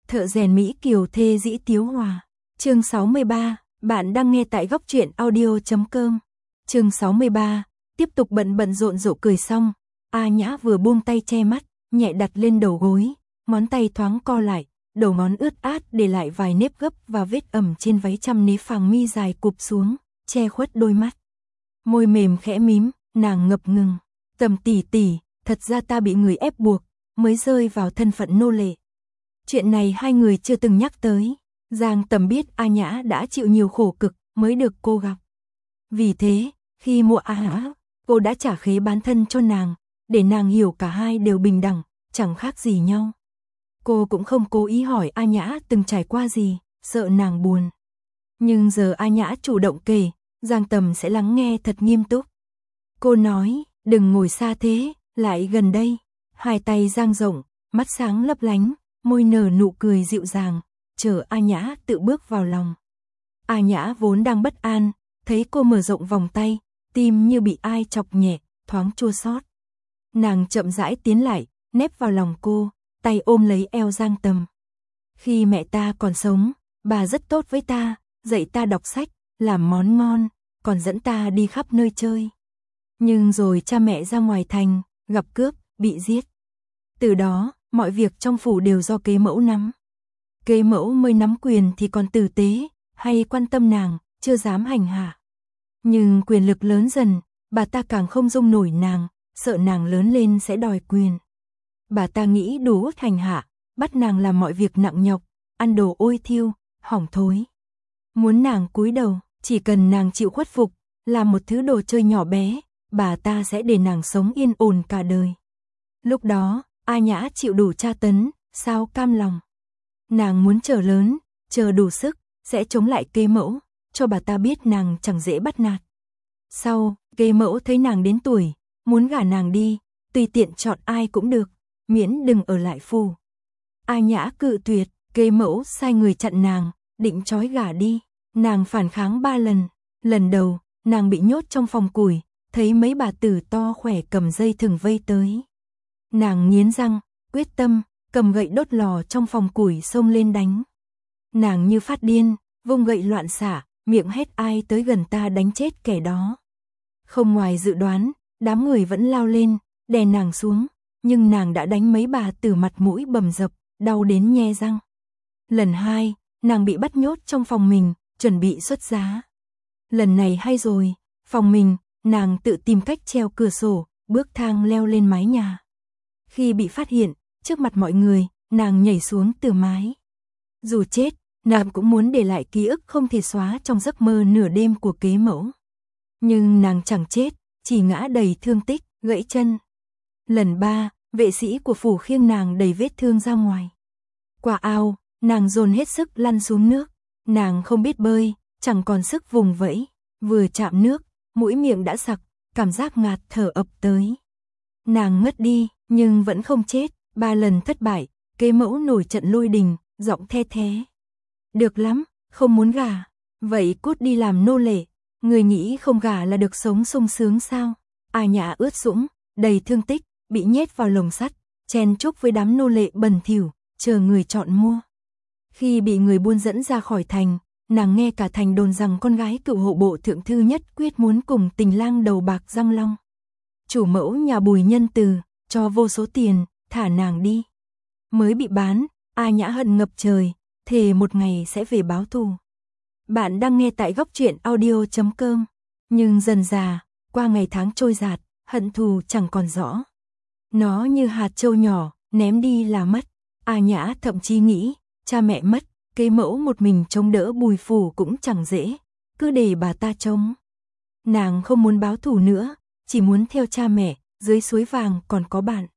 Thợ rèn Mỹ Kiều thê dĩ Tiếu Hòa. Chương 63, bạn đang nghe tại góc truyện audio.com. Chương 63, tiếp tục bận rộn rộ cười xong, A Nhã vừa buông tay che mắt, nhẹ đặt lên đầu gối, ngón tay thoáng co lại, đầu ngón ướt át để lại vài nếp gấp và vết ẩm trên váy trăm nếp phẳng mi dài cụp xuống, che khuất đôi mắt. Môi mềm khẽ mím, nàng ngập ngừng, Tầm tỷ, thật ra ta bị người ép buộc, mới rơi vào thân phận nô lệ. Chuyện này hai người chưa từng nhắc tới. Giang Tầm biết A Nhã đã chịu nhiều khổ cực mới được cô gặp. Vì thế, khi mua A Nhã, cô đã trả khế bán thân cho nàng, để nàng hiểu cả hai đều bình đẳng, chẳng khác gì nhau. Cô cũng không cố ý hỏi A Nhã từng trải qua gì, sợ nàng buồn. Nhưng giờ A Nhã chủ động kể, Giang Tầm sẽ lắng nghe thật nghiêm túc. Cô nói, đừng ngồi xa thế, lại gần đây. Hai tay dang rộng, mắt sáng lấp lánh, môi nở nụ cười dịu dàng, chờ A Nhã tự bước vào lòng. A Nhã vốn đang bất an, thấy cô mở rộng vòng tay, tim như bị ai chọc nhẹ, thoáng chua xót. Nàng chậm rãi tiến lại, nép vào lòng cô, tay ôm lấy eo Giang Tầm. Khi mẹ ta còn sống, bà rất tốt với ta, dạy ta đọc sách, làm món ngon, còn dẫn ta đi khắp nơi chơi. Nhưng rồi cha mẹ ra ngoài thành, gặp cướp, bị giết. Từ đó, mọi việc trong phủ đều do kế mẫu nắm. Kế mẫu mới nắm quyền thì còn tử tế, hay quan tâm nàng, chưa dám hành hạ. Nhưng quyền lực lớn dần, bà ta càng không dung nổi nàng, sợ nàng lớn lên sẽ đòi quyền. Bà ta nghĩ đủ hành hạ, bắt nàng làm mọi việc nặng nhọc, ăn đồ ôi thiêu, hỏng thối. Muốn nàng cúi đầu, chỉ cần nàng chịu khuất phục, làm một thứ đồ chơi nhỏ bé, bà ta sẽ để nàng sống yên ổn cả đời. Lúc đó, A Nhã chịu đủ tra tấn, sao cam lòng. Nàng muốn chờ lớn, chờ đủ sức, sẽ chống lại kế mẫu, cho bà ta biết nàng chẳng dễ bắt nạt. Sau, kế mẫu thấy nàng đến tuổi, muốn gả nàng đi, tùy tiện chọn ai cũng được, miễn đừng ở lại phủ. A Nhã cự tuyệt, kế mẫu sai người chặn nàng, định trói gả đi. Nàng phản kháng 3 lần, lần đầu, nàng bị nhốt trong phòng củi, thấy mấy bà tử to khỏe cầm dây thừng vây tới. Nàng nghiến răng, quyết tâm, cầm gậy đốt lò trong phòng củi xông lên đánh. Nàng như phát điên, vung gậy loạn xả, miệng hét ai tới gần ta đánh chết kẻ đó. Không ngoài dự đoán, đám người vẫn lao lên, đè nàng xuống, nhưng nàng đã đánh mấy bà tử mặt mũi bầm dập, đau đến nhe răng. Lần 2, nàng bị bắt nhốt trong phòng mình, chuẩn bị xuất giá. Lần này hay rồi, phòng mình, nàng tự tìm cách treo cửa sổ, bước thang leo lên mái nhà. Khi bị phát hiện, trước mặt mọi người, nàng nhảy xuống từ mái. Dù chết, nàng cũng muốn để lại ký ức không thể xóa trong giấc mơ nửa đêm của kế mẫu. Nhưng nàng chẳng chết, chỉ ngã đầy thương tích, gãy chân. Lần 3, vệ sĩ của phủ khiêng nàng đầy vết thương ra ngoài. Qua ao, nàng dồn hết sức lăn xuống nước. Nàng không biết bơi, chẳng còn sức vùng vẫy. Vừa chạm nước, mũi miệng đã sặc, cảm giác ngạt thở ập tới. Nàng ngất đi, nhưng vẫn không chết. 3 lần thất bại, kế mẫu nổi trận lôi đình, giọng the thé. Được lắm, không muốn gả, vậy cút đi làm nô lệ. Người nghĩ không gả là được sống sung sướng sao? A Nhã ướt sũng, đầy thương tích, bị nhét vào lồng sắt, chen chúc với đám nô lệ bẩn thỉu, chờ người chọn mua. Khi bị người buôn dẫn ra khỏi thành, nàng nghe cả thành đồn rằng con gái cựu hộ bộ thượng thư Nhất Quyết muốn cùng tình lang đầu bạc Giang Long. Chủ mẫu nhà Bùi nhân từ, cho vô số tiền, thả nàng đi. Mới bị bán, A Nhã hận ngập trời, thề một ngày sẽ về báo thù. Bạn đang nghe tại góc truyện audio.com. Nhưng dần dà, qua ngày tháng trôi dạt, hận thù chẳng còn rõ. Nó như hạt trâu nhỏ, ném đi là mất. A Nhã thậm chí nghĩ, cha mẹ mất, kế mẫu một mình chống đỡ Bùi phủ cũng chẳng dễ, cứ để bà ta trông. Nàng không muốn báo thù nữa, chỉ muốn theo cha mẹ, dưới suối vàng còn có bạn.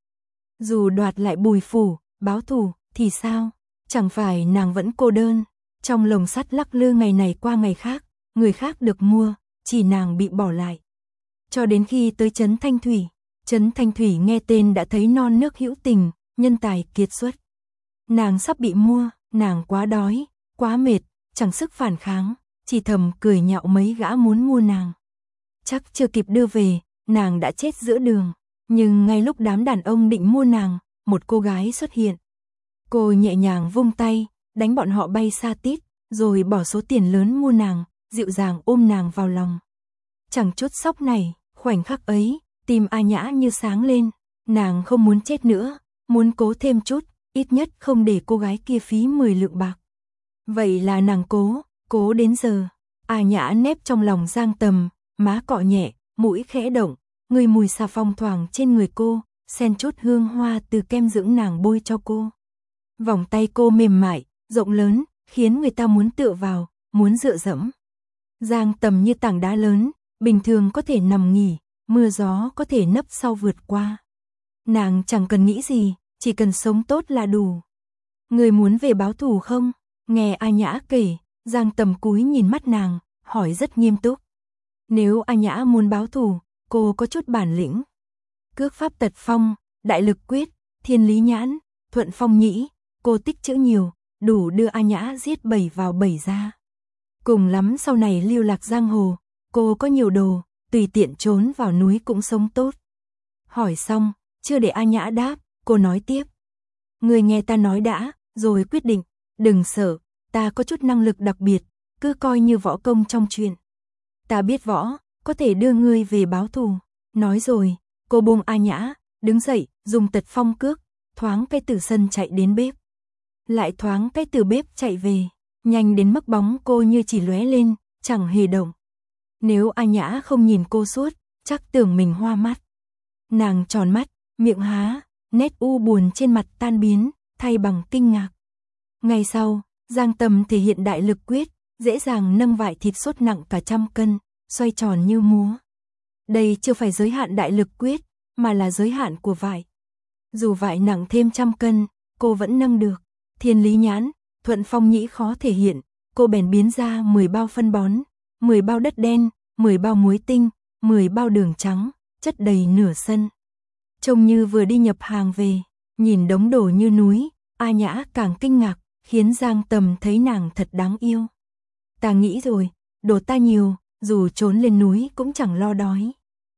Dù đoạt lại Bùi phủ, báo thù, thì sao? Chẳng phải nàng vẫn cô đơn, trong lồng sắt lắc lư ngày này qua ngày khác, người khác được mua, chỉ nàng bị bỏ lại. Cho đến khi tới trấn Thanh Thủy, trấn Thanh Thủy nghe tên đã thấy non nước hữu tình, nhân tài kiệt xuất. Nàng sắp bị mua, nàng quá đói, quá mệt, chẳng sức phản kháng, chỉ thầm cười nhạo mấy gã muốn mua nàng. Chắc chưa kịp đưa về, nàng đã chết giữa đường, nhưng ngay lúc đám đàn ông định mua nàng, một cô gái xuất hiện. Cô nhẹ nhàng vung tay, đánh bọn họ bay xa tít, rồi bỏ số tiền lớn mua nàng, dịu dàng ôm nàng vào lòng. Chẳng chút sốc này, khoảnh khắc ấy, tim A Nhã như sáng lên, nàng không muốn chết nữa, muốn cố thêm chút, ít nhất không để cô gái kia phí 10 lượng bạc. Vậy là nàng cố đến giờ. A Nhã nép trong lòng Giang Tầm, má cọ nhẹ, mũi khẽ động, người mùi xà phòng thoảng trên người cô, xen chút hương hoa từ kem dưỡng nàng bôi cho cô. Vòng tay cô mềm mại, rộng lớn, khiến người ta muốn tựa vào, muốn dựa dẫm. Giang Tầm như tảng đá lớn, bình thường có thể nằm nghỉ, mưa gió có thể nấp sau vượt qua. Nàng chẳng cần nghĩ gì, chỉ cần sống tốt là đủ. Người muốn về báo thù không? Nghe A Nhã kể, Giang Tầm cúi nhìn mắt nàng, hỏi rất nghiêm túc. Nếu A Nhã muốn báo thù, cô có chút bản lĩnh. Cước pháp tật phong, đại lực quyết, thiên lý nhãn, thuận phong nhĩ, cô tích chữ nhiều, đủ đưa A Nhã giết 7 vào 7 ra. Cùng lắm sau này lưu lạc giang hồ, cô có nhiều đồ, tùy tiện trốn vào núi cũng sống tốt. Hỏi xong, chưa để A Nhã đáp, cô nói tiếp. Người nghe ta nói đã, rồi quyết định, đừng sợ, ta có chút năng lực đặc biệt, cứ coi như võ công trong chuyện. Ta biết võ, có thể đưa ngươi về báo thù. Nói rồi, cô buông A Nhã, đứng dậy, dùng tật phong cước, thoáng cái từ sân chạy đến bếp. Lại thoáng cái từ bếp chạy về, nhanh đến mức bóng cô như chỉ lóe lên, chẳng hề động. Nếu A Nhã không nhìn cô suốt, chắc tưởng mình hoa mắt. Nàng tròn mắt, miệng há, nét u buồn trên mặt tan biến, thay bằng kinh ngạc. Ngày sau, Giang Tầm thể hiện đại lực quyết, dễ dàng nâng vại thịt sốt nặng cả 100 cân, xoay tròn như múa. Đây chưa phải giới hạn đại lực quyết, mà là giới hạn của vại. Dù vại nặng thêm 100 cân, cô vẫn nâng được. Thiên lý nhãn, thuận phong nhĩ khó thể hiện, cô bèn biến ra 10 bao phân bón, 10 bao đất đen, 10 bao muối tinh, 10 bao đường trắng, chất đầy nửa sân. Trông như vừa đi nhập hàng về, nhìn đống đồ như núi, A Nhã càng kinh ngạc, khiến Giang Tầm thấy nàng thật đáng yêu. Ta nghĩ rồi, đồ ta nhiều, dù trốn lên núi cũng chẳng lo đói.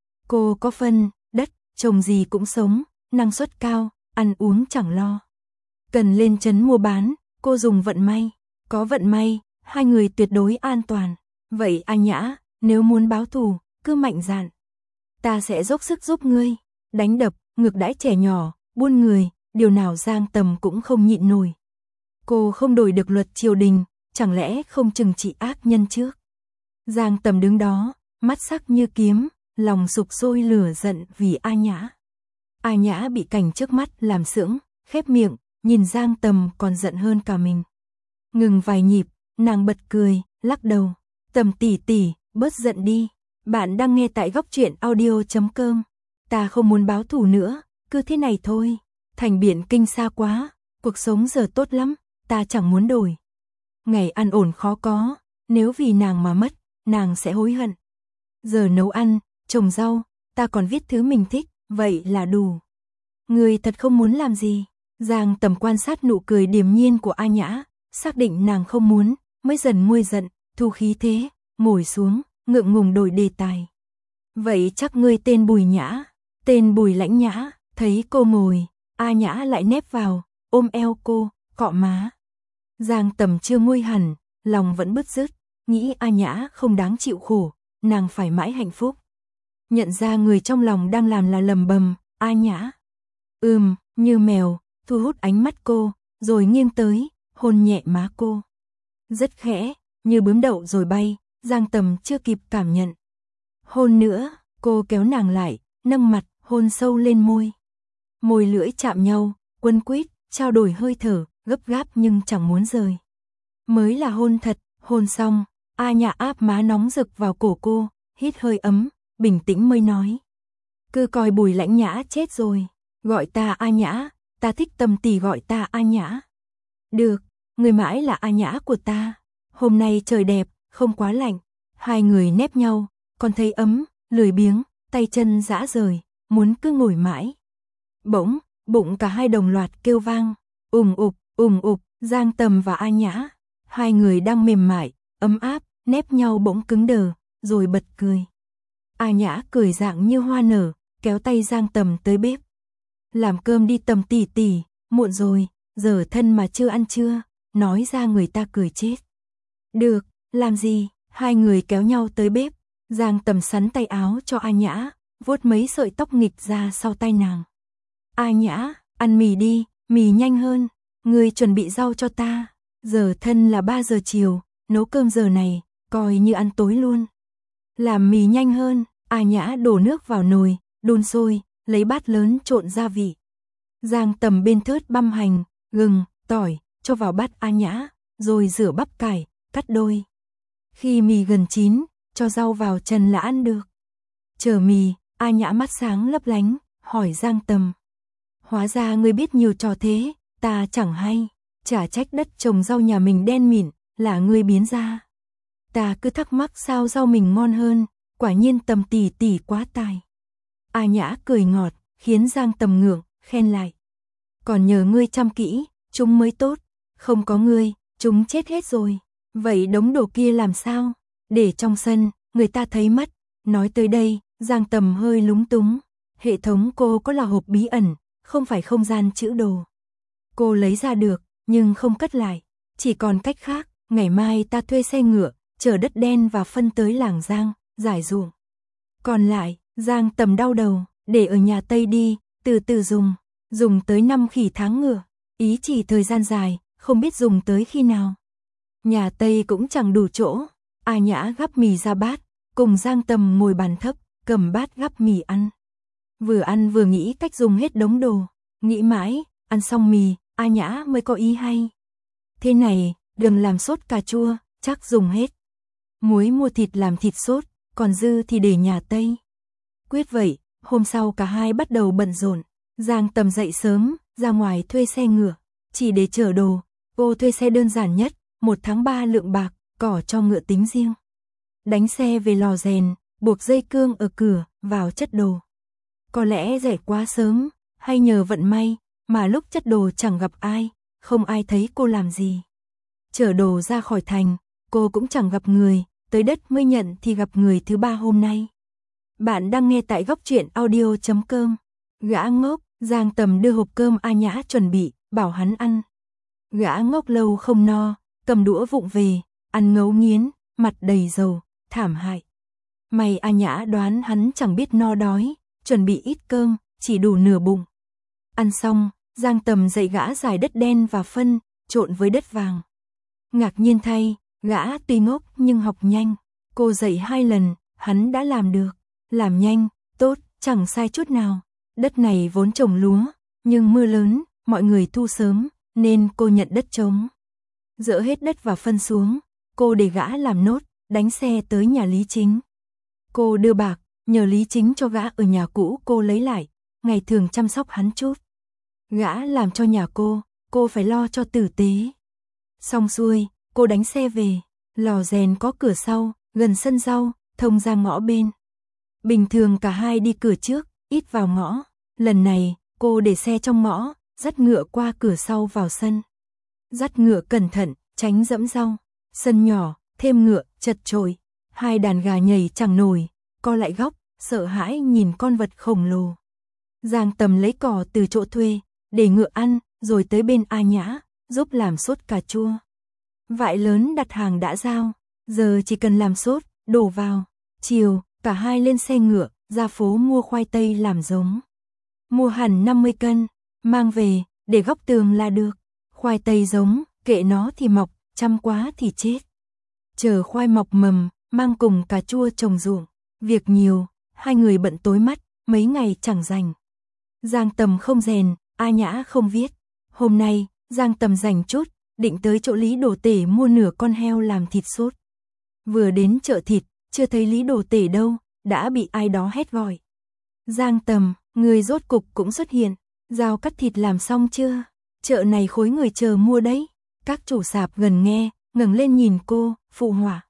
Cô có phân, đất, trồng gì cũng sống, năng suất cao, ăn uống chẳng lo. Cần lên trấn mua bán, cô dùng vận may. Có vận may, hai người tuyệt đối an toàn. Vậy A Nhã, nếu muốn báo thù, cứ mạnh dạn. Ta sẽ dốc sức giúp ngươi. Đánh đập, ngược đãi trẻ nhỏ, buôn người, điều nào Giang Tầm cũng không nhịn nổi. Cô không đổi được luật triều đình, chẳng lẽ không trừng trị ác nhân trước. Giang Tầm đứng đó, mắt sắc như kiếm, lòng sục sôi lửa giận vì A Nhã. A Nhã bị cảnh trước mắt làm sững, khép miệng, nhìn Giang Tầm còn giận hơn cả mình. Ngừng vài nhịp, nàng bật cười, lắc đầu. Tầm tỷ tỷ, bớt giận đi. Bạn đang nghe tại góc truyện audio.com. Ta không muốn báo thù nữa, cứ thế này thôi. Thành Biển Kinh xa quá, cuộc sống giờ tốt lắm, ta chẳng muốn đổi. Ngày ăn ổn khó có, nếu vì nàng mà mất, nàng sẽ hối hận. Giờ nấu ăn, trồng rau, ta còn viết thứ mình thích, vậy là đủ. Người thật không muốn làm gì. Giang Tầm quan sát nụ cười điềm nhiên của A Nhã, xác định nàng không muốn, mới dần nguôi giận, thu khí thế, ngồi xuống, ngượng ngùng đổi đề tài. Vậy chắc ngươi tên Bùi Nhã. Tên Bùi Lãnh Nhã. Thấy cô ngồi, A Nhã lại nép vào, ôm eo cô, cọ má. Giang Tầm chưa nguôi hẳn, lòng vẫn bứt rứt, nghĩ A Nhã không đáng chịu khổ, nàng phải mãi hạnh phúc. Nhận ra người trong lòng đang làm là lầm bầm, A Nhã. Như mèo, thu hút ánh mắt cô, rồi nghiêng tới, hôn nhẹ má cô. Rất khẽ, như bướm đậu rồi bay, Giang Tầm chưa kịp cảm nhận. Hôn nữa, cô kéo nàng lại, nâng mặt, hôn sâu lên môi. Môi lưỡi chạm nhau, quấn quýt, trao đổi hơi thở, gấp gáp nhưng chẳng muốn rời. Mới là hôn thật, hôn xong, A Nhã áp má nóng rực vào cổ cô, hít hơi ấm, bình tĩnh mới nói. Cứ coi Bùi Lãnh Nhã chết rồi, gọi ta A Nhã, ta thích Tầm tỷ gọi ta A Nhã. Được, người mãi là A Nhã của ta. Hôm nay trời đẹp, không quá lạnh, hai người nép nhau, còn thấy ấm, lười biếng, tay chân rã rời, muốn cứ ngồi mãi. Bỗng, bụng cả hai đồng loạt kêu vang, ùng ục, Giang Tầm và A Nhã, hai người đang mềm mại, ấm áp, nép nhau bỗng cứng đờ, rồi bật cười. A Nhã cười dạng như hoa nở, kéo tay Giang Tầm tới bếp. Làm cơm đi Tầm tỷ tỷ, muộn rồi, giờ thân mà chưa ăn chưa, nói ra người ta cười chết. Được, làm gì, hai người kéo nhau tới bếp, Giang Tầm sắn tay áo cho A Nhã, vuốt mấy sợi tóc nghịch ra sau tay nàng. A Nhã, ăn mì đi, mì nhanh hơn, người chuẩn bị rau cho ta, giờ thân là 3 giờ chiều, nấu cơm giờ này, coi như ăn tối luôn. Làm mì nhanh hơn, A Nhã đổ nước vào nồi, đun sôi, lấy bát lớn trộn gia vị. Giang Tầm bên thớt băm hành, gừng, tỏi, cho vào bát A Nhã, rồi rửa bắp cải, cắt đôi. Khi mì gần chín, cho rau vào trần là ăn được. Chờ mì, A Nhã mắt sáng lấp lánh, hỏi Giang Tầm. Hóa ra ngươi biết nhiều trò thế, ta chẳng hay, chả trách đất trồng rau nhà mình đen mịn, là ngươi biến ra. Ta cứ thắc mắc sao rau mình ngon hơn, quả nhiên Tầm tỷ tỷ quá tài. A Nhã cười ngọt, khiến Giang Tầm ngưỡng, khen lại. Còn nhờ ngươi chăm kỹ, chúng mới tốt, không có ngươi, chúng chết hết rồi. Vậy đống đồ kia làm sao? Để trong sân, người ta thấy mất. Nói tới đây, Giang Tầm hơi lúng túng. Hệ thống cô có là hộp bí ẩn, không phải không gian trữ đồ. Cô lấy ra được, nhưng không cất lại. Chỉ còn cách khác, ngày mai ta thuê xe ngựa, chở đất đen và phân tới làng Giang, giải ruộng. Còn lại, Giang Tầm đau đầu, để ở nhà Tây đi, từ từ dùng tới 5 khỉ tháng ngựa. Ý chỉ thời gian dài, không biết dùng tới khi nào. Nhà Tây cũng chẳng đủ chỗ. A Nhã gắp mì ra bát, cùng Giang Tầm ngồi bàn thấp, cầm bát gắp mì ăn. Vừa ăn vừa nghĩ cách dùng hết đống đồ. Nghĩ mãi, ăn xong mì, A Nhã mới có ý hay. Thế này, đừng làm sốt cà chua, chắc dùng hết. Muối mua thịt làm thịt sốt, còn dư thì để nhà Tây. Quyết vậy, hôm sau cả hai bắt đầu bận rộn. Giang Tầm dậy sớm, ra ngoài thuê xe ngựa, chỉ để chở đồ. Cô thuê xe đơn giản nhất, 1 tháng 3 lượng bạc, cỏ cho ngựa tính riêng. Đánh xe về lò rèn, buộc dây cương ở cửa, vào chất đồ. Có lẽ dậy quá sớm, hay nhờ vận may, mà lúc chất đồ chẳng gặp ai, không ai thấy cô làm gì. Chở đồ ra khỏi thành, cô cũng chẳng gặp người, tới đất mới nhận thì gặp người thứ 3 hôm nay. Bạn đang nghe tại Góc Truyện Audio.com. Gã ngốc, Giang Tầm đưa hộp cơm A Nhã chuẩn bị, bảo hắn ăn. Gã ngốc lâu không no, cầm đũa vụng về, ăn ngấu nghiến, mặt đầy dầu, thảm hại. May A Nhã đoán hắn chẳng biết no đói, chuẩn bị ít cơm, chỉ đủ nửa bụng. Ăn xong, Giang Tầm dạy gã rải đất đen và phân, trộn với đất vàng. Ngạc nhiên thay, gã tuy ngốc nhưng học nhanh. Cô dạy 2 lần, hắn đã làm được. Làm nhanh, tốt, chẳng sai chút nào. Đất này vốn trồng lúa, nhưng mưa lớn, mọi người thu sớm, nên cô nhận đất trống. Dỡ hết đất và phân xuống, cô để gã làm nốt, đánh xe tới nhà Lý Chính. Cô đưa bạc, nhờ Lý Chính cho gã ở nhà cũ cô lấy lại, ngày thường chăm sóc hắn chút. Gã làm cho nhà cô phải lo cho tử tế. Xong xuôi, cô đánh xe về, lò rèn có cửa sau, gần sân rau, thông ra ngõ bên. Bình thường cả hai đi cửa trước, ít vào ngõ. Lần này, cô để xe trong ngõ, dắt ngựa qua cửa sau vào sân. Dắt ngựa cẩn thận, tránh dẫm rau. Sân nhỏ, thêm ngựa, chật chội. 2 đàn gà nhảy chẳng nổi, co lại góc, sợ hãi nhìn con vật khổng lồ. Giang Tầm lấy cỏ từ chỗ thuê, để ngựa ăn, rồi tới bên A Nhã, giúp làm sốt cà chua. Vại lớn đặt hàng đã giao, giờ chỉ cần làm sốt, đổ vào. Chiều, cả hai lên xe ngựa, ra phố mua khoai tây làm giống. Mua hẳn 50 cân, mang về, để góc tường là được. Khoai tây giống, kệ nó thì mọc, chăm quá thì chết. Chờ khoai mọc mầm, mang cùng cà chua trồng ruộng. Việc nhiều, hai người bận tối mắt, mấy ngày chẳng rảnh. Giang Tầm không rèn, A Nhã không viết. Hôm nay, Giang Tầm rảnh chút, định tới chỗ Lý Đồ Tể mua nửa con heo làm thịt sốt. Vừa đến chợ thịt, chưa thấy Lý Đồ Tể đâu, đã bị ai đó hét gọi. Giang Tầm, người rốt cục cũng xuất hiện, dao cắt thịt làm xong chưa? Chợ này khối người chờ mua đấy. Các chủ sạp gần nghe, ngẩng lên nhìn cô, phụ họa.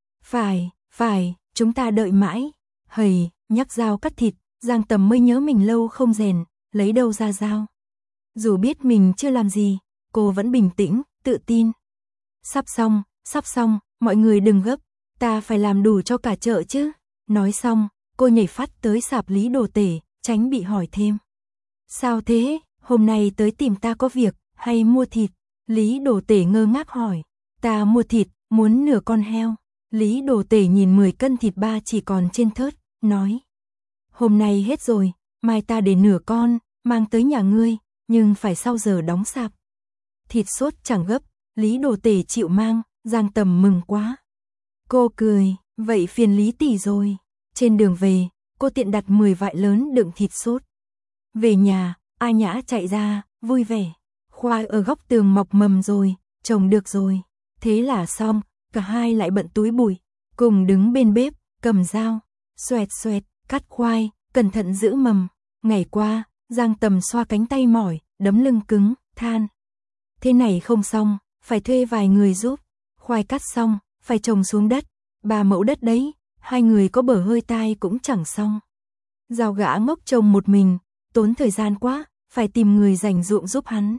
Phải, chúng ta đợi mãi. Hầy, nhắc dao cắt thịt, Giang Tầm mới nhớ mình lâu không rèn, lấy đâu ra dao. Dù biết mình chưa làm gì, cô vẫn bình tĩnh, tự tin. Sắp xong, mọi người đừng gấp, ta phải làm đủ cho cả chợ chứ. Nói xong, cô nhảy phát tới sạp Lý Đồ Tể, tránh bị hỏi thêm. Sao thế, hôm nay tới tìm ta có việc, hay mua thịt? Lý Đồ Tể ngơ ngác hỏi. Ta mua thịt, muốn nửa con heo. Lý Đồ Tể nhìn 10 cân thịt ba chỉ còn trên thớt, nói. Hôm nay hết rồi, mai ta để nửa con, mang tới nhà ngươi, nhưng phải sau giờ đóng sạp. Thịt sốt chẳng gấp, Lý Đồ Tể chịu mang, Giang Tầm mừng quá. Cô cười, vậy phiền Lý tỷ rồi. Trên đường về, cô tiện đặt 10 vại lớn đựng thịt sốt. Về nhà, A Nhã chạy ra, vui vẻ. Khoai ở góc tường mọc mầm rồi, trồng được rồi. Thế là xong, cả hai lại bận túi bụi, cùng đứng bên bếp, cầm dao, xoẹt xoẹt, cắt khoai, cẩn thận giữ mầm. Ngày qua, Giang Tầm xoa cánh tay mỏi, đấm lưng cứng, than. Thế này không xong, phải thuê vài người giúp. Khoai cắt xong, phải trồng xuống đất. 3 mẫu đất đấy, 2 người có bở hơi tai cũng chẳng xong. Giao gã ngốc trồng một mình, tốn thời gian quá, phải tìm người rảnh ruộng giúp hắn.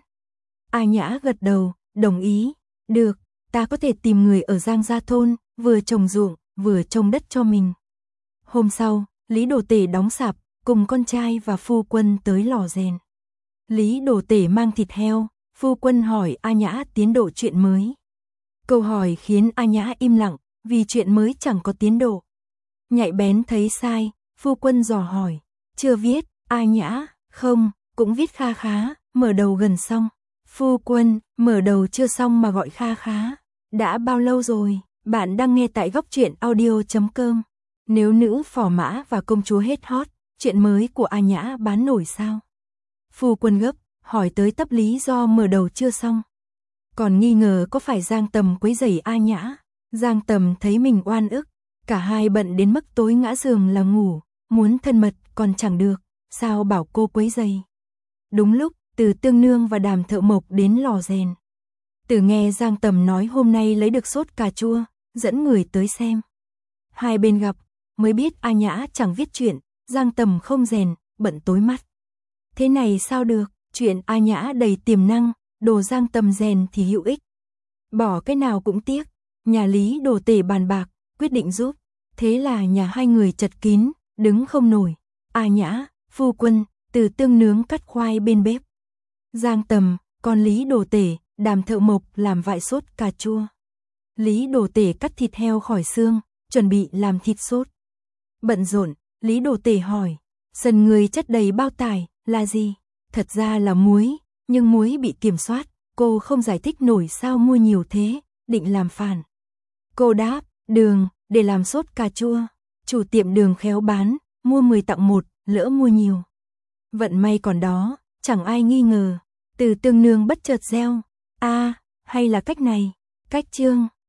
A Nhã gật đầu, đồng ý. Được, ta có thể tìm người ở Giang Gia thôn, vừa trồng ruộng, vừa trồng đất cho mình. Hôm sau, Lý Đồ Tể đóng sạp, cùng con trai và phu quân tới lò rèn. Lý Đồ Tể mang thịt heo, phu quân hỏi A Nhã tiến độ chuyện mới. Câu hỏi khiến A Nhã im lặng, vì chuyện mới chẳng có tiến độ. Nhạy bén thấy sai, phu quân dò hỏi. Chưa viết, A Nhã, không, cũng viết kha khá, mở đầu gần xong. Phu quân, mở đầu chưa xong mà gọi kha khá. Đã bao lâu rồi? Bạn đang nghe tại góc truyện audio.com. Nếu nữ phò mã và công chúa hết hot, chuyện mới của A Nhã bán nổi sao? Phu quân gấp, hỏi tới tấp lý do mở đầu chưa xong. Còn nghi ngờ có phải Giang Tầm quấy rầy A Nhã. Giang Tầm thấy mình oan ức, cả hai bận đến mức tối ngã giường là ngủ, muốn thân mật còn chẳng được, sao bảo cô quấy rầy. Đúng lúc, Từ Tương Nương và Đàm Thợ Mộc đến lò rèn. Từ nghe Giang Tầm nói hôm nay lấy được sốt cà chua, dẫn người tới xem. Hai bên gặp, mới biết A Nhã chẳng viết chuyện, Giang Tầm không rèn, bận tối mắt. Thế này sao được, chuyện A Nhã đầy tiềm năng, đồ Giang Tầm rèn thì hữu ích. Bỏ cái nào cũng tiếc, nhà Lý Đồ Tể bàn bạc, quyết định giúp. Thế là nhà hai người chật kín, đứng không nổi. A Nhã, phu quân, Từ Tương Nướng cắt khoai bên bếp. Giang Tầm, còn Lý Đồ Tể, Đàm Thợ Mộc làm vại sốt cà chua. Lý Đồ Tể cắt thịt heo khỏi xương, chuẩn bị làm thịt sốt. Bận rộn, Lý Đồ Tể hỏi, sân người chất đầy bao tải, là gì? Thật ra là muối, nhưng muối bị kiểm soát, cô không giải thích nổi sao mua nhiều thế, định làm phản. Cô đáp, đường, để làm sốt cà chua. Chủ tiệm đường khéo bán, mua 10 tặng 1, lỡ mua nhiều. Vận may còn đó, chẳng ai nghi ngờ. Từ Tương Nương bất chợt reo, hay là cách này, cách Trương,